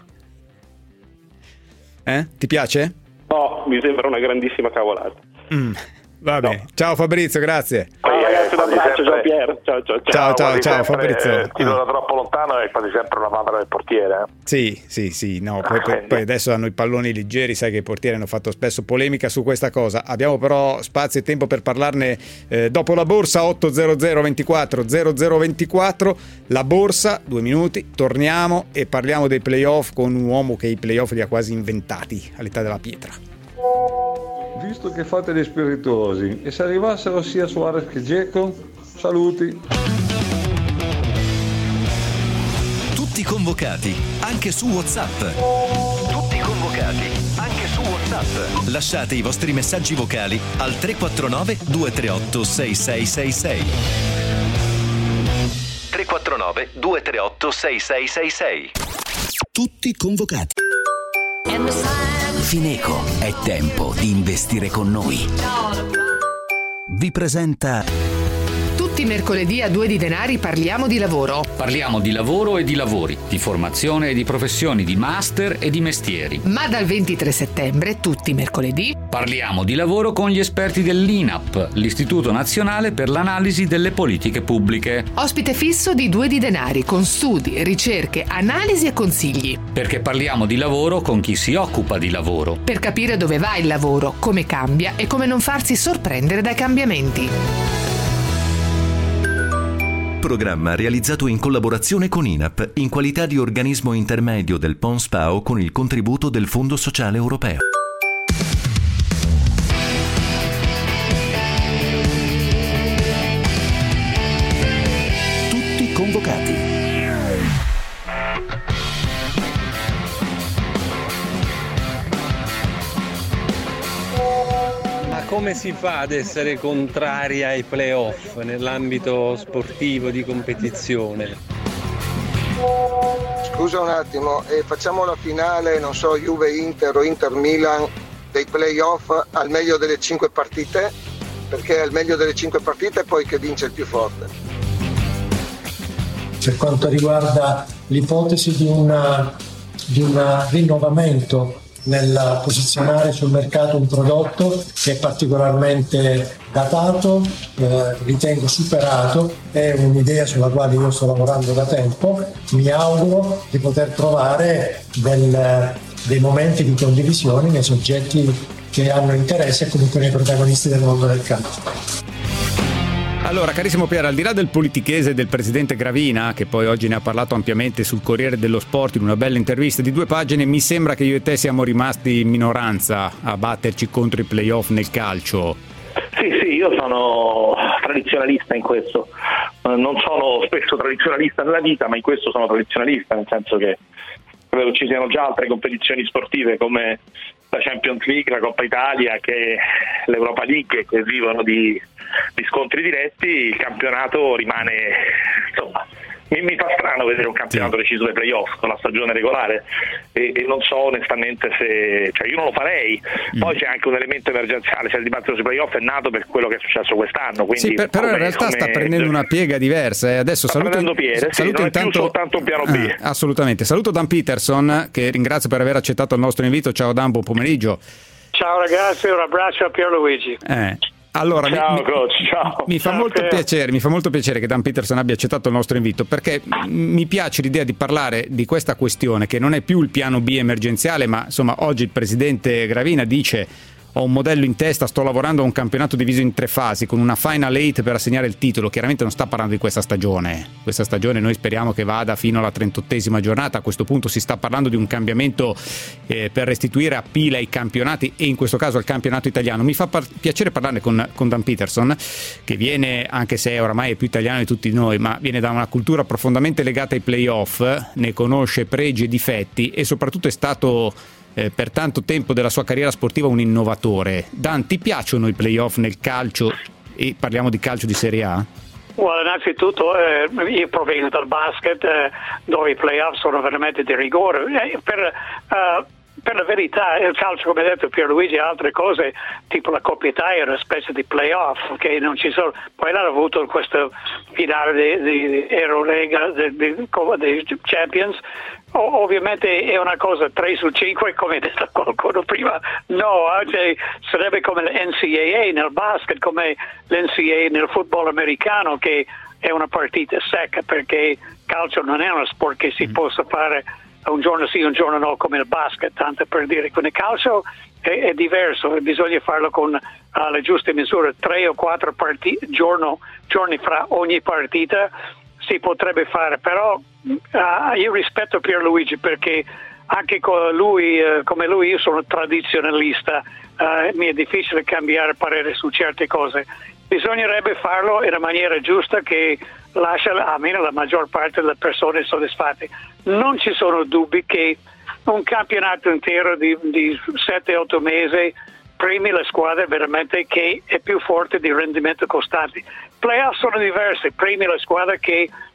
Eh? Ti piace? No, mi sembra una grandissima cavolata. Mm, va bene. No. Ciao Fabrizio, grazie. Ciao ragazzi, un abbraccio, ciao Pier. Ciao, ciao, ciao. Ciao, ciao, ciao Fabrizio. Eh, tiro da troppo lontano e quasi sempre una mandra del portiere. Eh? Sì, sì, sì. No, poi, poi, poi adesso hanno i palloni leggeri, sai che i portieri hanno fatto spesso polemica su questa cosa. Abbiamo però spazio e tempo per parlarne eh, dopo la borsa. Otto zero zero ventiquattro zero zero ventiquattro. La borsa, due minuti, torniamo e parliamo dei playoff con un uomo che i playoff li ha quasi inventati all'età della pietra. Visto che fate gli spiritosi, e se arrivassero sia Suarez che Dzeko? Saluti. Tutti convocati, anche su WhatsApp. Tutti convocati, anche su WhatsApp. Lasciate i vostri messaggi vocali al tre quattro nove due tre otto sei sei sei sei. nove due tre otto sei sei sei sei. Tutti convocati. Fineco, è tempo di investire con noi. Vi presenta... Tutti i mercoledì a Due di Denari parliamo di lavoro. Parliamo di lavoro e di lavori, di formazione e di professioni, di master e di mestieri. Ma dal ventitré settembre, tutti i mercoledì, parliamo di lavoro con gli esperti dell'I N A P, l'Istituto Nazionale per l'Analisi delle Politiche Pubbliche. Ospite fisso di Due di Denari, con studi, ricerche, analisi e consigli. Perché parliamo di lavoro con chi si occupa di lavoro. Per capire dove va il lavoro, come cambia e come non farsi sorprendere dai cambiamenti. Programma realizzato in collaborazione con I N A P in qualità di organismo intermedio del P O N S P A O con il contributo del Fondo Sociale Europeo. Tutti convocati. Come si fa ad essere contrari ai playoff nell'ambito sportivo di competizione? Scusa un attimo, eh, facciamo la finale, non so, Juve-Inter o Inter-Milan dei playoff al meglio delle cinque partite? Perché al meglio delle cinque partite è poi che vince il più forte. Per quanto riguarda l'ipotesi di, una, di un rinnovamento nel posizionare sul mercato un prodotto che è particolarmente datato, eh, ritengo superato, è un'idea sulla quale io sto lavorando da tempo, mi auguro di poter trovare del, dei momenti di condivisione nei soggetti che hanno interesse e comunque nei protagonisti del mondo del calcio. Allora, carissimo Pier, al di là del politichese del presidente Gravina, che poi oggi ne ha parlato ampiamente sul Corriere dello Sport in una bella intervista di due pagine, mi sembra che io e te siamo rimasti in minoranza a batterci contro i playoff nel calcio. Sì, sì, io sono tradizionalista in questo. Non sono spesso tradizionalista nella vita, ma in questo sono tradizionalista, nel senso che credo ci siano già altre competizioni sportive come la Champions League, la Coppa Italia, che l'Europa League, che vivono di di scontri diretti. Il campionato rimane, insomma, mi, mi fa strano vedere un campionato deciso dai playoff con la stagione regolare e, e non so onestamente se, cioè io non lo farei. Poi mm. c'è anche un elemento emergenziale, cioè il dibattito sui playoff è nato per quello che è successo quest'anno, quindi sì, per, però come, in realtà come... sta prendendo una piega diversa e adesso sta saluto, piede, saluto sì, non intanto... è più soltanto un piano B. Ah, assolutamente, saluto Dan Peterson, che ringrazio per aver accettato il nostro invito. Ciao Dan, buon pomeriggio. Ciao ragazzi, un abbraccio a Pierluigi. Eh Allora, ciao, mi, coach, ciao. Mi fa ciao, molto Pier. piacere, mi fa molto piacere che Dan Peterson abbia accettato il nostro invito, perché mi piace l'idea di parlare di questa questione che non è più il piano B emergenziale, ma insomma oggi il presidente Gravina dice: ho un modello in testa, sto lavorando a un campionato diviso in tre fasi con una final eight per assegnare il titolo. Chiaramente non sta parlando di questa stagione, questa stagione noi speriamo che vada fino alla trentottesima giornata. A questo punto si sta parlando di un cambiamento eh, per restituire a pila i campionati e in questo caso al campionato italiano. Mi fa par- piacere parlarne con, con Dan Peterson, che viene, anche se oramai è più italiano di tutti noi, ma viene da una cultura profondamente legata ai playoff, ne conosce pregi e difetti e soprattutto è stato Eh, per tanto tempo della sua carriera sportiva un innovatore. Dan, ti piacciono i playoff nel calcio e parliamo di calcio di Serie A? Well, innanzitutto eh, io provengo dal basket eh, dove i playoff sono veramente di rigore. Eh, per, uh, per la verità il calcio, come ha detto Pierluigi, altre cose tipo la Coppa Italia è una specie di playoff che non ci sono. Poi l'hanno avuto questo finale di, di Eurolega dei Champions. O, ovviamente è una cosa tre su cinque, come ha detto qualcuno prima. No, cioè, sarebbe come l'N C A A nel basket, come l'N C A A nel football americano, che è una partita secca, perché calcio non è uno sport che si mm. possa fare un giorno sì, un giorno no, come il basket, tanto per dire. Con il calcio è, è diverso, bisogna farlo con uh, le giuste misure, tre o quattro parti- giorno, giorni fra ogni partita si potrebbe fare, però uh, io rispetto Pierluigi perché anche con lui, uh, come lui, io sono tradizionalista, uh, mi è difficile cambiare parere su certe cose. Bisognerebbe farlo in una maniera giusta che lascia almeno la maggior parte delle persone soddisfatte. Non ci sono dubbi che un campionato intero di, di sette otto mesi premi la squadra veramente che è più forte di rendimento costante. Playoff sono diversi, premi la squadra che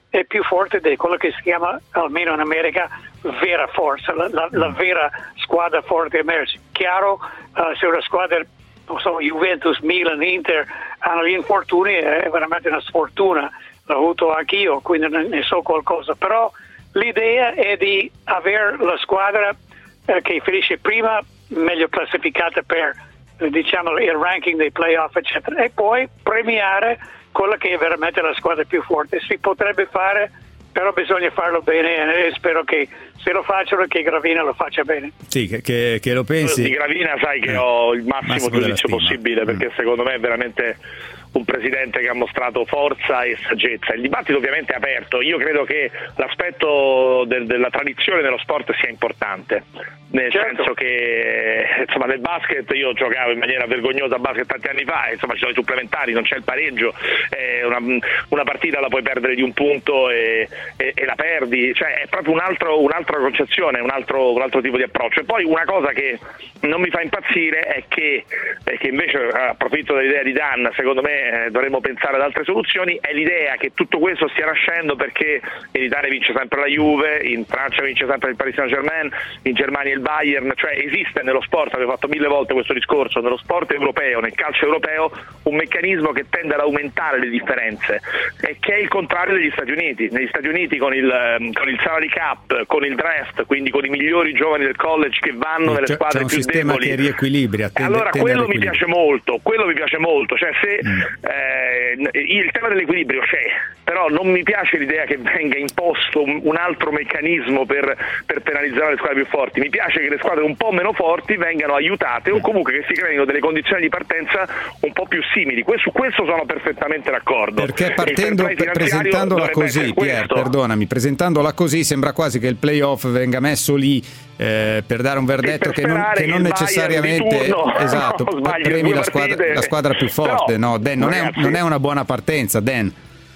è più forte di quello che si chiama, almeno in America, vera forza, la, la, la vera squadra forte emerge. Chiaro, uh, se una squadra, non so, Juventus, Milan, Inter hanno gli infortuni, è veramente una sfortuna, l'ho avuto anch'io, quindi ne so qualcosa, però l'idea è di avere la squadra eh, che finisce prima, meglio classificata per eh, diciamo il ranking dei playoff eccetera, e poi premiare quella che è veramente la squadra più forte. Si potrebbe fare, però bisogna farlo bene e spero che se lo facciano che Gravina lo faccia bene. Sì, che, che, che lo pensi. Di Gravina sai che eh, ho il massimo, massimo giudizio possibile, perché mm. secondo me è veramente un presidente che ha mostrato forza e saggezza. Il dibattito ovviamente è aperto, io credo che l'aspetto del, della tradizione nello sport sia importante, nel certo. senso che insomma nel basket io giocavo in maniera vergognosa a basket tanti anni fa, insomma ci sono i supplementari, non c'è il pareggio, eh, una, una partita la puoi perdere di un punto e, e, e la perdi, cioè è proprio un altro, un'altra concezione, un altro, un altro tipo di approccio. E poi una cosa che non mi fa impazzire è che, è che invece approfitto dell'idea di Dan, secondo me Eh, dovremmo pensare ad altre soluzioni, è l'idea che tutto questo stia nascendo perché in Italia vince sempre la Juve, in Francia vince sempre il Paris Saint-Germain, in Germania il Bayern, cioè esiste nello sport, avevo fatto mille volte questo discorso, nello sport europeo, nel calcio europeo, un meccanismo che tende ad aumentare le differenze e che è il contrario degli Stati Uniti. Negli Stati Uniti con il, con il salary cap, con il draft, quindi con i migliori giovani del college che vanno nelle c'è, squadre c'è un più sistema deboli, che riequilibria, tende, allora tende quello mi piace molto, quello mi piace molto, cioè se mm. Eh, il tema dell'equilibrio c'è, però non mi piace l'idea che venga imposto un, un altro meccanismo per, per penalizzare le squadre più forti. Mi piace che le squadre un po' meno forti vengano aiutate o comunque che si creino delle condizioni di partenza un po' più simili. Su questo sono perfettamente d'accordo. Perché partendo, presentandola così, Pier, perdonami, presentandola così sembra quasi che il playoff venga messo lì eh, per dare un verdetto che non, che non necessariamente turno, esatto, no, sbaglio, premi la squadra, la squadra più forte. Però, no, Dan, non, è, non è una buona partenza, Dan.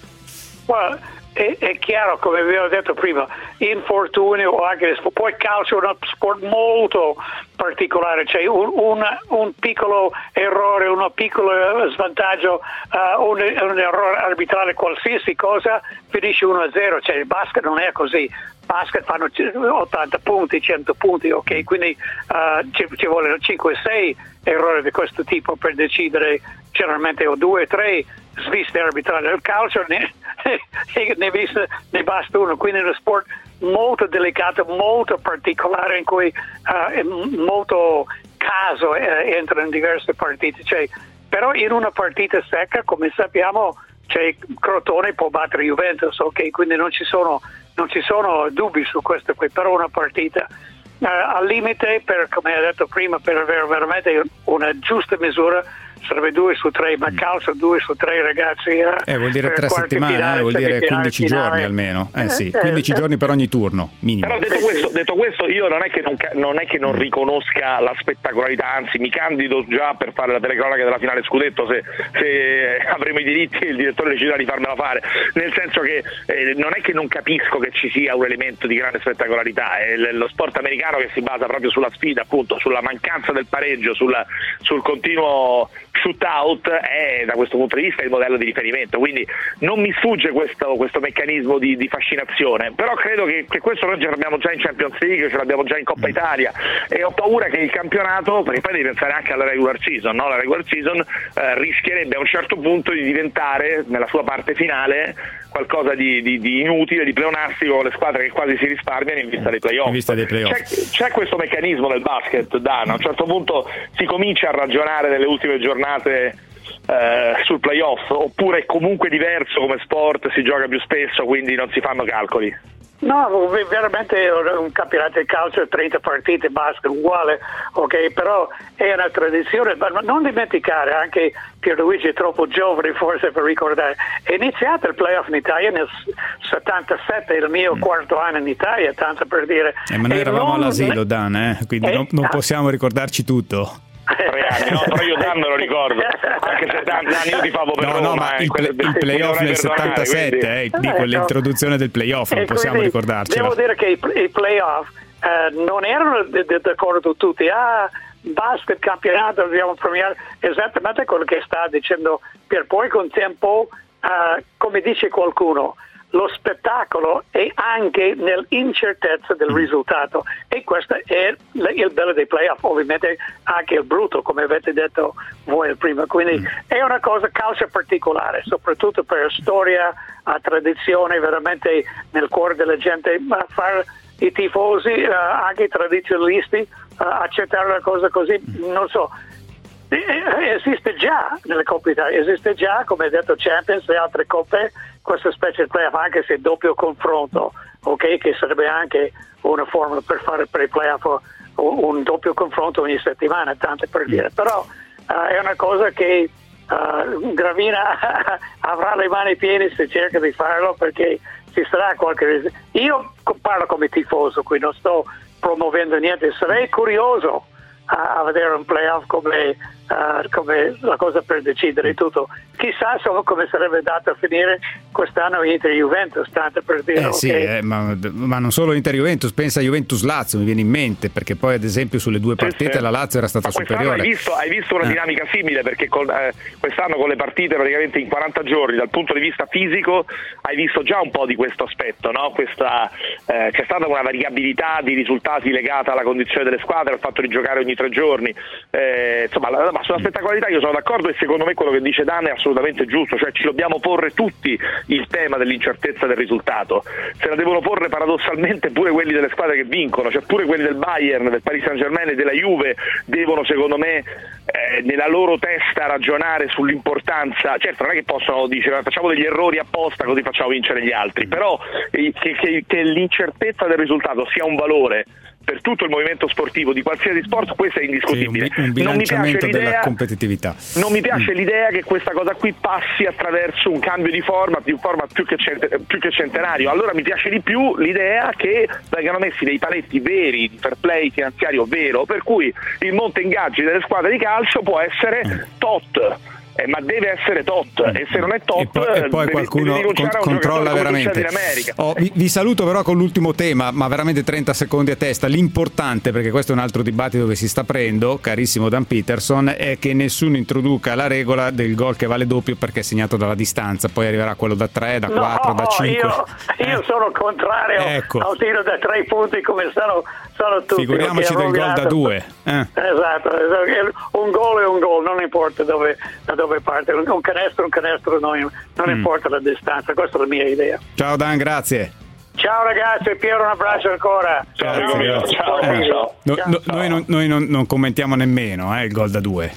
Well, è, è chiaro, come vi ho detto prima, infortunio o anche poi calcio è uno sport molto particolare, cioè un, un, un piccolo errore, un piccolo svantaggio, uh, un, un errore arbitrale, qualsiasi cosa finisce uno a zero, cioè il basket non è così. Basket fanno ottanta punti, cento punti, ok, quindi uh, ci, ci vogliono cinque sei errori di questo tipo per decidere, generalmente o due o tre sviste arbitrali. Il calcio ne, ne, vista, ne basta uno, quindi è uno sport molto delicato, molto particolare in cui uh, è molto caso eh, entra in diverse partite, cioè, però in una partita secca, come sappiamo, cioè, Crotone può battere Juventus, ok, quindi non ci sono non ci sono dubbi su questo qui, però una partita uh, al limite, per, come ho detto prima, per avere veramente una giusta misura sarebbe due su tre, ma calcio due su tre ragazzi eh, eh, vuol dire tre settimane, finale, eh, vuol dire quindici finale. Giorni almeno eh, sì, quindici eh, giorni per ogni turno minimo. Però detto questo, detto questo io non è che non, non è che non riconosca la spettacolarità, anzi mi candido già per fare la telecronaca della finale scudetto se, se avremo i diritti e il direttore deciderà di farmela fare, nel senso che eh, non è che non capisco che ci sia un elemento di grande spettacolarità, è lo sport americano che si basa proprio sulla sfida, appunto sulla mancanza del pareggio, sulla, sul continuo shootout, è da questo punto di vista il modello di riferimento, quindi non mi sfugge questo, questo meccanismo di, di fascinazione, però credo che, che questo noi ce l'abbiamo già in Champions League, ce l'abbiamo già in Coppa Italia e ho paura che il campionato, perché poi devi pensare anche alla regular season, no? La regular season eh, rischierebbe a un certo punto di diventare nella sua parte finale qualcosa di, di, di inutile, di pleonastico, con le squadre che quasi si risparmiano in vista dei playoff. In vista dei playoff. C'è, c'è questo meccanismo nel basket, Dan, a un certo punto si comincia a ragionare nelle ultime giornate eh, sul playoff, oppure è comunque diverso come sport, si gioca più spesso, quindi non si fanno calcoli? No, veramente un campionato di calcio, trenta partite, basket uguale, ok, però è una tradizione, ma non dimenticare, anche Pierluigi è troppo giovane forse per ricordare, è iniziato il playoff in Italia nel settantasette, il mio mm. quarto anno in Italia, tanto per dire. Eh, ma noi eravamo non... all'asilo, Dan, eh? quindi eh, non, non possiamo ricordarci tutto. Tre anni, no, però io Dan me lo ricordo, anche se Dan, Dan io ti favo per no, Roma, no, ma eh, il, play, il playoff nel settantasette, quindi... eh, dico eh, l'introduzione del playoff, non possiamo ricordarcela. Devo dire che i, i playoff eh, non erano d- d- d'accordo tutti, ah, basket, campionato, dobbiamo premiare, esattamente quello che sta dicendo Pier, poi con tempo, uh, come dice qualcuno, lo spettacolo è anche nell'incertezza del risultato, e questo è il bello dei playoff, ovviamente anche il brutto, come avete detto voi prima. Quindi mm. è una cosa, calcio particolare, soprattutto per storia, a tradizione, veramente nel cuore della gente, ma fare i tifosi, uh, anche i tradizionalisti, uh, accettare una cosa così, non so. Esiste già nelle Coppe Italia, esiste già, come hai detto, Champions e altre coppe, questa specie di playoff, anche se doppio confronto, ok, che sarebbe anche una formula per fare per i playoff un doppio confronto ogni settimana, tanto per dire, però uh, è una cosa che uh, Gravina avrà le mani piene se cerca di farlo, perché ci sarà qualche... Io parlo come tifoso qui, non sto promuovendo niente, sarei curioso a vedere un playoff come, uh, come la cosa per decidere tutto. Chissà insomma, come sarebbe dato a finire quest'anno Inter-Juventus, tanto per dire. Eh okay. sì, eh, ma, ma non solo Inter-Juventus, pensa a Juventus-Lazio, mi viene in mente, perché poi ad esempio sulle due partite sì, sì. la Lazio era stata ma superiore. Hai visto, hai visto una eh. dinamica simile, perché con, eh, quest'anno con le partite praticamente in quaranta giorni, dal punto di vista fisico, hai visto già un po' di questo aspetto, no? Questa, eh, c'è stata una variabilità di risultati legata alla condizione delle squadre, al fatto di giocare ogni tre giorni, eh, insomma, la, ma sulla spettacolarità io sono d'accordo, e secondo me quello che dice Dan è assolutamente giusto, cioè ci dobbiamo porre tutti il tema dell'incertezza del risultato, se la devono porre paradossalmente pure quelli delle squadre che vincono, cioè pure quelli del Bayern, del Paris Saint-Germain e della Juve devono secondo me eh, nella loro testa ragionare sull'importanza. Certo non è che possono dire facciamo degli errori apposta così facciamo vincere gli altri, però eh, che, che, che l'incertezza del risultato sia un valore per tutto il movimento sportivo di qualsiasi sport, questo è indiscutibile. Sì, un, un bilanciamento non mi della competitività. Non mi piace mm. l'idea che questa cosa qui passi attraverso un cambio di format, di un format più che, cent- più che centenario. Allora mi piace di più l'idea che vengano messi dei paletti veri di fair play finanziario vero, per cui il monte ingaggi delle squadre di calcio può essere mm. tot. Eh, ma deve essere tot, e se non è tot e poi, e poi deve, qualcuno deve con, controlla veramente. Oh, vi, vi saluto però con l'ultimo tema, ma veramente trenta secondi a testa. L'importante, perché questo è un altro dibattito che si sta aprendo, carissimo Dan Peterson, è che nessuno introduca la regola del gol che vale doppio perché è segnato dalla distanza, poi arriverà quello da tre, da quattro, no, da cinque. Io, io eh. sono contrario ecco. al tiro da tre punti come sono, sono tutti. Figuriamoci del gol da due. Eh. Esatto, un gol è un gol, non importa dove, da dove parte, un canestro un canestro, non, non mm. importa la distanza, questa è la mia idea. Ciao Dan, grazie. Ciao ragazzi, Piero un abbraccio ancora. Ciao, ciao, grazie, ciao, ciao, ciao. No, ciao. No, noi, non, noi non, non commentiamo nemmeno eh, il gol da due.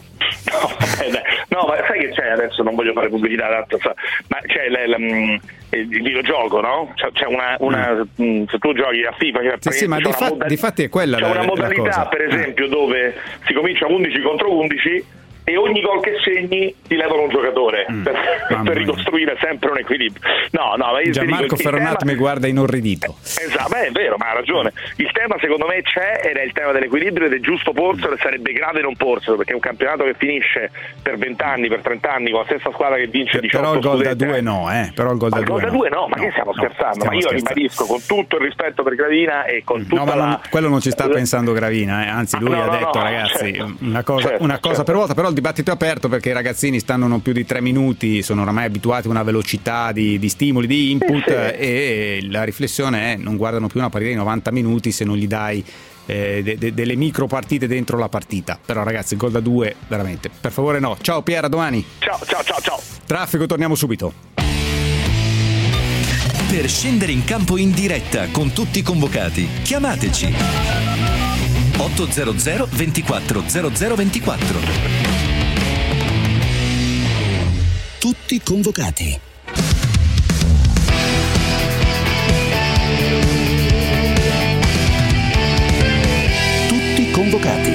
No, vabbè, no, ma sai che c'è adesso, non voglio fare pubblicità tanto, ma c'è la, la, il videogioco, no? C'è, c'è una, una mm. se tu giochi a FIFA, c'è sì, sì, ma di, fa- moda- di fatti è quella c'è la, una modalità la cosa. Per esempio dove si comincia undici contro undici e ogni gol che segni ti levano un giocatore mm. per, per ricostruire sempre un equilibrio. No, no, ma io Gianmarco Ferronat mi guarda inorridito. Esatto, beh, è vero, ma ha ragione. Il tema secondo me c'è, ed è il tema dell'equilibrio, ed è giusto porselo, e sarebbe grave non porselo, perché è un campionato che finisce per venti anni, per trenta anni con la stessa squadra che vince diciotto. Però il gol da due no, eh. Però il gol da due, da due no, ma no, che stiamo no, scherzando? Stiamo ma io scherzando. Ribadisco con tutto il rispetto per Gravina e con tutta no, ma la... non, quello non ci sta pensando Gravina, eh. Anzi lui no, ha no, detto no, ragazzi certo, una cosa, certo, una cosa certo. per volta, però il dibattito è aperto perché i ragazzini stanno non più di tre minuti, sono oramai abituati a una velocità di, di stimoli, di input, sì, sì. E la riflessione è non guardano più una partita di novanta minuti se non gli dai eh, de, de, delle micro partite dentro la partita. Però ragazzi il gol da due veramente, per favore no. Ciao Piera, a domani. Ciao ciao ciao ciao. Traffico, torniamo subito. Per scendere in campo in diretta con tutti i convocati, chiamateci ottocento ventiquattro zero zero ventiquattro. Tutti convocati. Tutti convocati.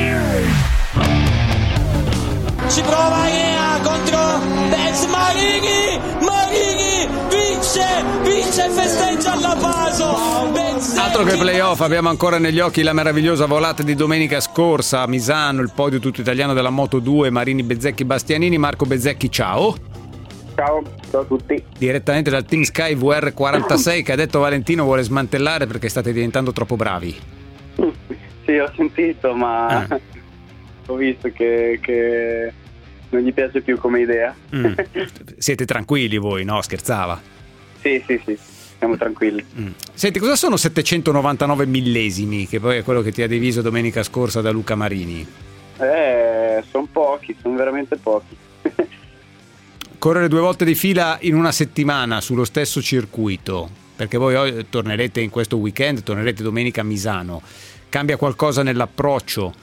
Ci prova Iea contro Bez Marini. Marini vince, vince e festeggia alla Paso. Altro che playoff, abbiamo ancora negli occhi la meravigliosa volata di domenica scorsa a Misano, il podio tutto italiano della Moto due, Marini, Bezzecchi, Bastianini. Marco Bezzecchi, ciao. Ciao, ciao a tutti. Direttamente dal Team Sky V R quarantasei che ha detto Valentino vuole smantellare perché state diventando troppo bravi. Sì, ho sentito, ma ah. ho visto che, che non gli piace più come idea. Mm. Siete tranquilli voi, no? Scherzava. Sì, sì, sì, siamo tranquilli. Mm. Senti, cosa sono settecentonovantanove millesimi, che poi è quello che ti ha diviso domenica scorsa da Luca Marini? Eh, sono pochi, sono veramente pochi. Correre due volte di fila in una settimana sullo stesso circuito, perché voi tornerete in questo weekend, tornerete domenica a Misano, cambia qualcosa nell'approccio?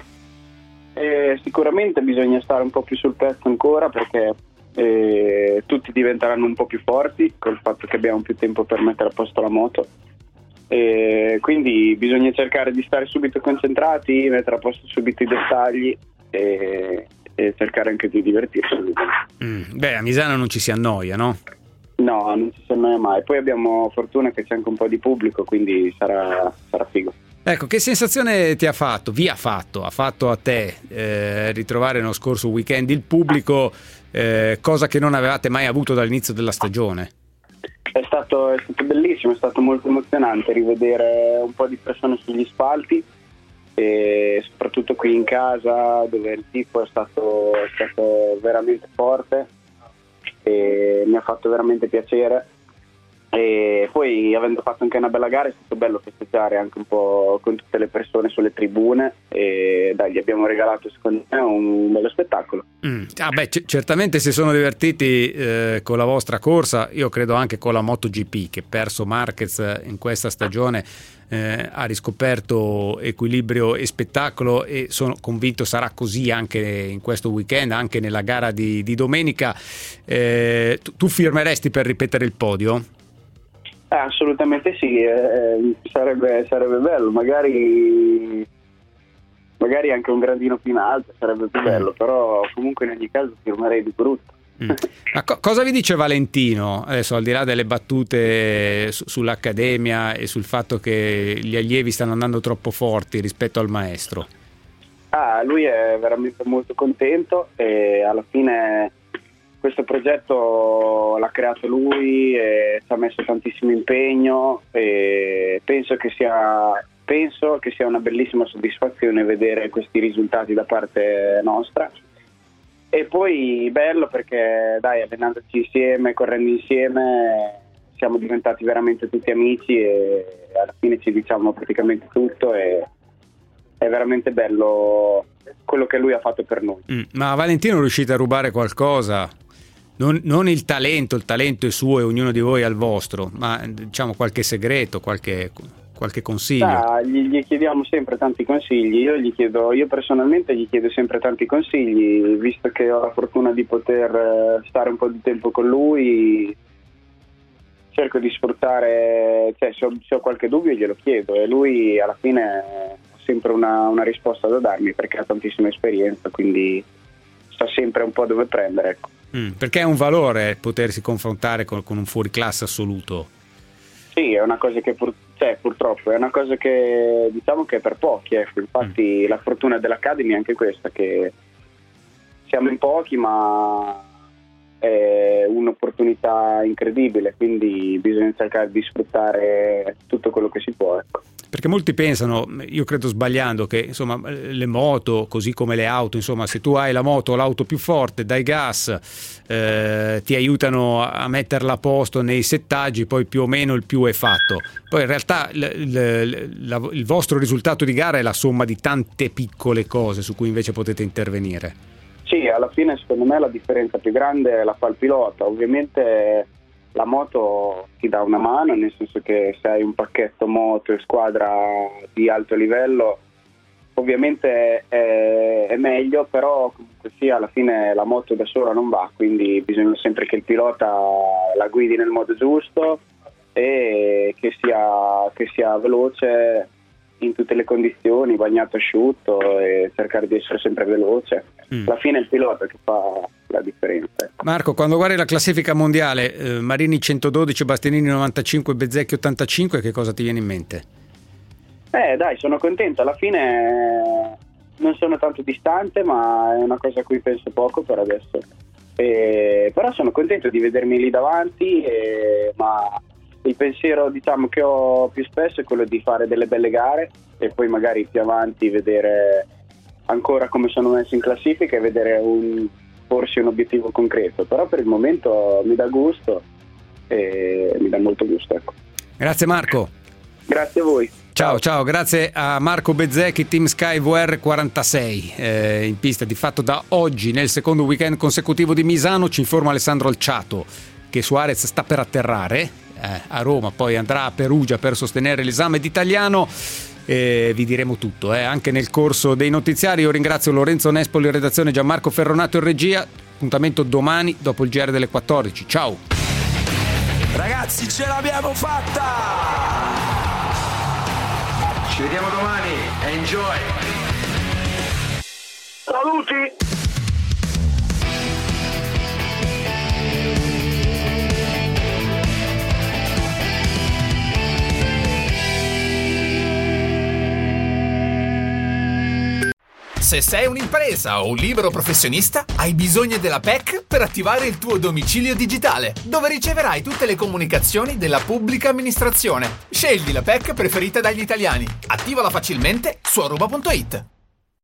Eh, sicuramente bisogna stare un po' più sul pezzo ancora, perché eh, tutti diventeranno un po' più forti col fatto che abbiamo più tempo per mettere a posto la moto, eh, quindi bisogna cercare di stare subito concentrati, mettere a posto subito i dettagli e, e cercare anche di divertirsi. Mm, beh, a Misano non ci si annoia, no? No, non ci si annoia mai. Poi abbiamo fortuna che c'è anche un po' di pubblico, quindi sarà, sarà figo. Ecco, che sensazione ti ha fatto, vi ha fatto, ha fatto a te eh, ritrovare nello scorso weekend il pubblico, eh, cosa che non avevate mai avuto dall'inizio della stagione? È stato, è stato bellissimo, è stato molto emozionante rivedere un po' di persone sugli spalti, e soprattutto qui in casa, dove il tifo è stato, è stato veramente forte e mi ha fatto veramente piacere. E poi, avendo fatto anche una bella gara, è stato bello festeggiare anche un po' con tutte le persone sulle tribune, e dai, gli abbiamo regalato secondo me un bello spettacolo. Mm. Ah beh, c- certamente si sono divertiti eh, con la vostra corsa, io credo anche con la MotoGP, che perso Marquez in questa stagione eh, ha riscoperto equilibrio e spettacolo, e sono convinto sarà così anche in questo weekend, anche nella gara di, di domenica. Eh, tu, tu firmeresti per ripetere il podio? Eh, assolutamente sì, eh, sarebbe, sarebbe bello, magari magari anche un gradino più in alto sarebbe più bello, però comunque in ogni caso firmerei di brutto. Mm. Ma co- cosa vi dice Valentino adesso, al di là delle battute su- sull'accademia e sul fatto che gli allievi stanno andando troppo forti rispetto al maestro? Ah, lui è veramente molto contento, e alla fine questo progetto l'ha creato lui e ci ha messo tantissimo impegno, e penso che sia penso che sia una bellissima soddisfazione vedere questi risultati da parte nostra. E poi bello perché dai, allenandoci insieme, correndo insieme, siamo diventati veramente tutti amici, e alla fine ci diciamo praticamente tutto, e è veramente bello quello che lui ha fatto per noi. Mm. Ma a Valentino riuscite a rubare qualcosa? Non, non il talento, il talento è suo e ognuno di voi ha il vostro, ma diciamo qualche segreto, qualche, qualche consiglio? Ah, gli, gli chiediamo sempre tanti consigli. Io gli chiedo, io personalmente gli chiedo sempre tanti consigli, visto che ho la fortuna di poter stare un po' di tempo con lui. Cerco di sfruttare, cioè se ho, se ho qualche dubbio glielo chiedo, e lui alla fine ha sempre una, una risposta da darmi, perché ha tantissima esperienza, quindi sa sempre un po' dove prendere, ecco. Mm, perché è un valore potersi confrontare con, con un fuoriclasse assoluto. Sì, è una cosa che pur, cioè, purtroppo è una cosa che diciamo che è per pochi, ecco. Infatti mm. la fortuna dell'Academy è anche questa, che siamo in pochi, ma è un'opportunità incredibile, quindi bisogna cercare di sfruttare tutto quello che si può, ecco. Perché molti pensano, io credo sbagliando, che insomma le moto, così come le auto, insomma se tu hai la moto o l'auto più forte, dai gas, eh, ti aiutano a metterla a posto nei settaggi, poi più o meno il più è fatto. Poi in realtà l- l- l- il vostro risultato di gara è la somma di tante piccole cose su cui invece potete intervenire. Sì, alla fine secondo me la differenza più grande la fa il pilota. Ovviamente la moto ti dà una mano, nel senso che se hai un pacchetto moto e squadra di alto livello ovviamente è, è meglio, però comunque sia alla fine la moto da sola non va, quindi bisogna sempre che il pilota la guidi nel modo giusto e che sia, che sia veloce in tutte le condizioni, bagnato, asciutto, e cercare di essere sempre veloce. Mm. Alla fine è il pilota che fa la differenza. Marco, quando guardi la classifica mondiale, eh, Marini centododici, Bastianini novantacinque, Bezzecchi ottantacinque, che cosa ti viene in mente? Eh dai, sono contento, alla fine non sono tanto distante, ma è una cosa a cui penso poco per adesso. E, però sono contento di vedermi lì davanti, e, ma il pensiero diciamo che ho più spesso è quello di fare delle belle gare e poi magari più avanti vedere ancora come sono messo in classifica e vedere un, porsi un obiettivo concreto. Però per il momento mi dà gusto e mi dà molto gusto. Ecco. Grazie Marco. Grazie a voi. Ciao, ciao, grazie a Marco Bezzecchi, Team Sky V R quarantasei eh, in pista di fatto da oggi nel secondo weekend consecutivo di Misano. Ci informa Alessandro Alciato che Suarez sta per atterrare eh, a Roma, poi andrà a Perugia per sostenere l'esame d'italiano. Eh, vi diremo tutto eh, anche nel corso dei notiziari. Io ringrazio Lorenzo Nespoli in redazione, Gianmarco Ferronato in regia. Appuntamento domani dopo il G R delle quattordici. Ciao ragazzi, ce l'abbiamo fatta. Ci vediamo domani, enjoy! Saluti! Se sei un'impresa o un libero professionista, hai bisogno della P E C per attivare il tuo domicilio digitale, dove riceverai tutte le comunicazioni della pubblica amministrazione. Scegli la P E C preferita dagli italiani. Attivala facilmente su aruba punto it.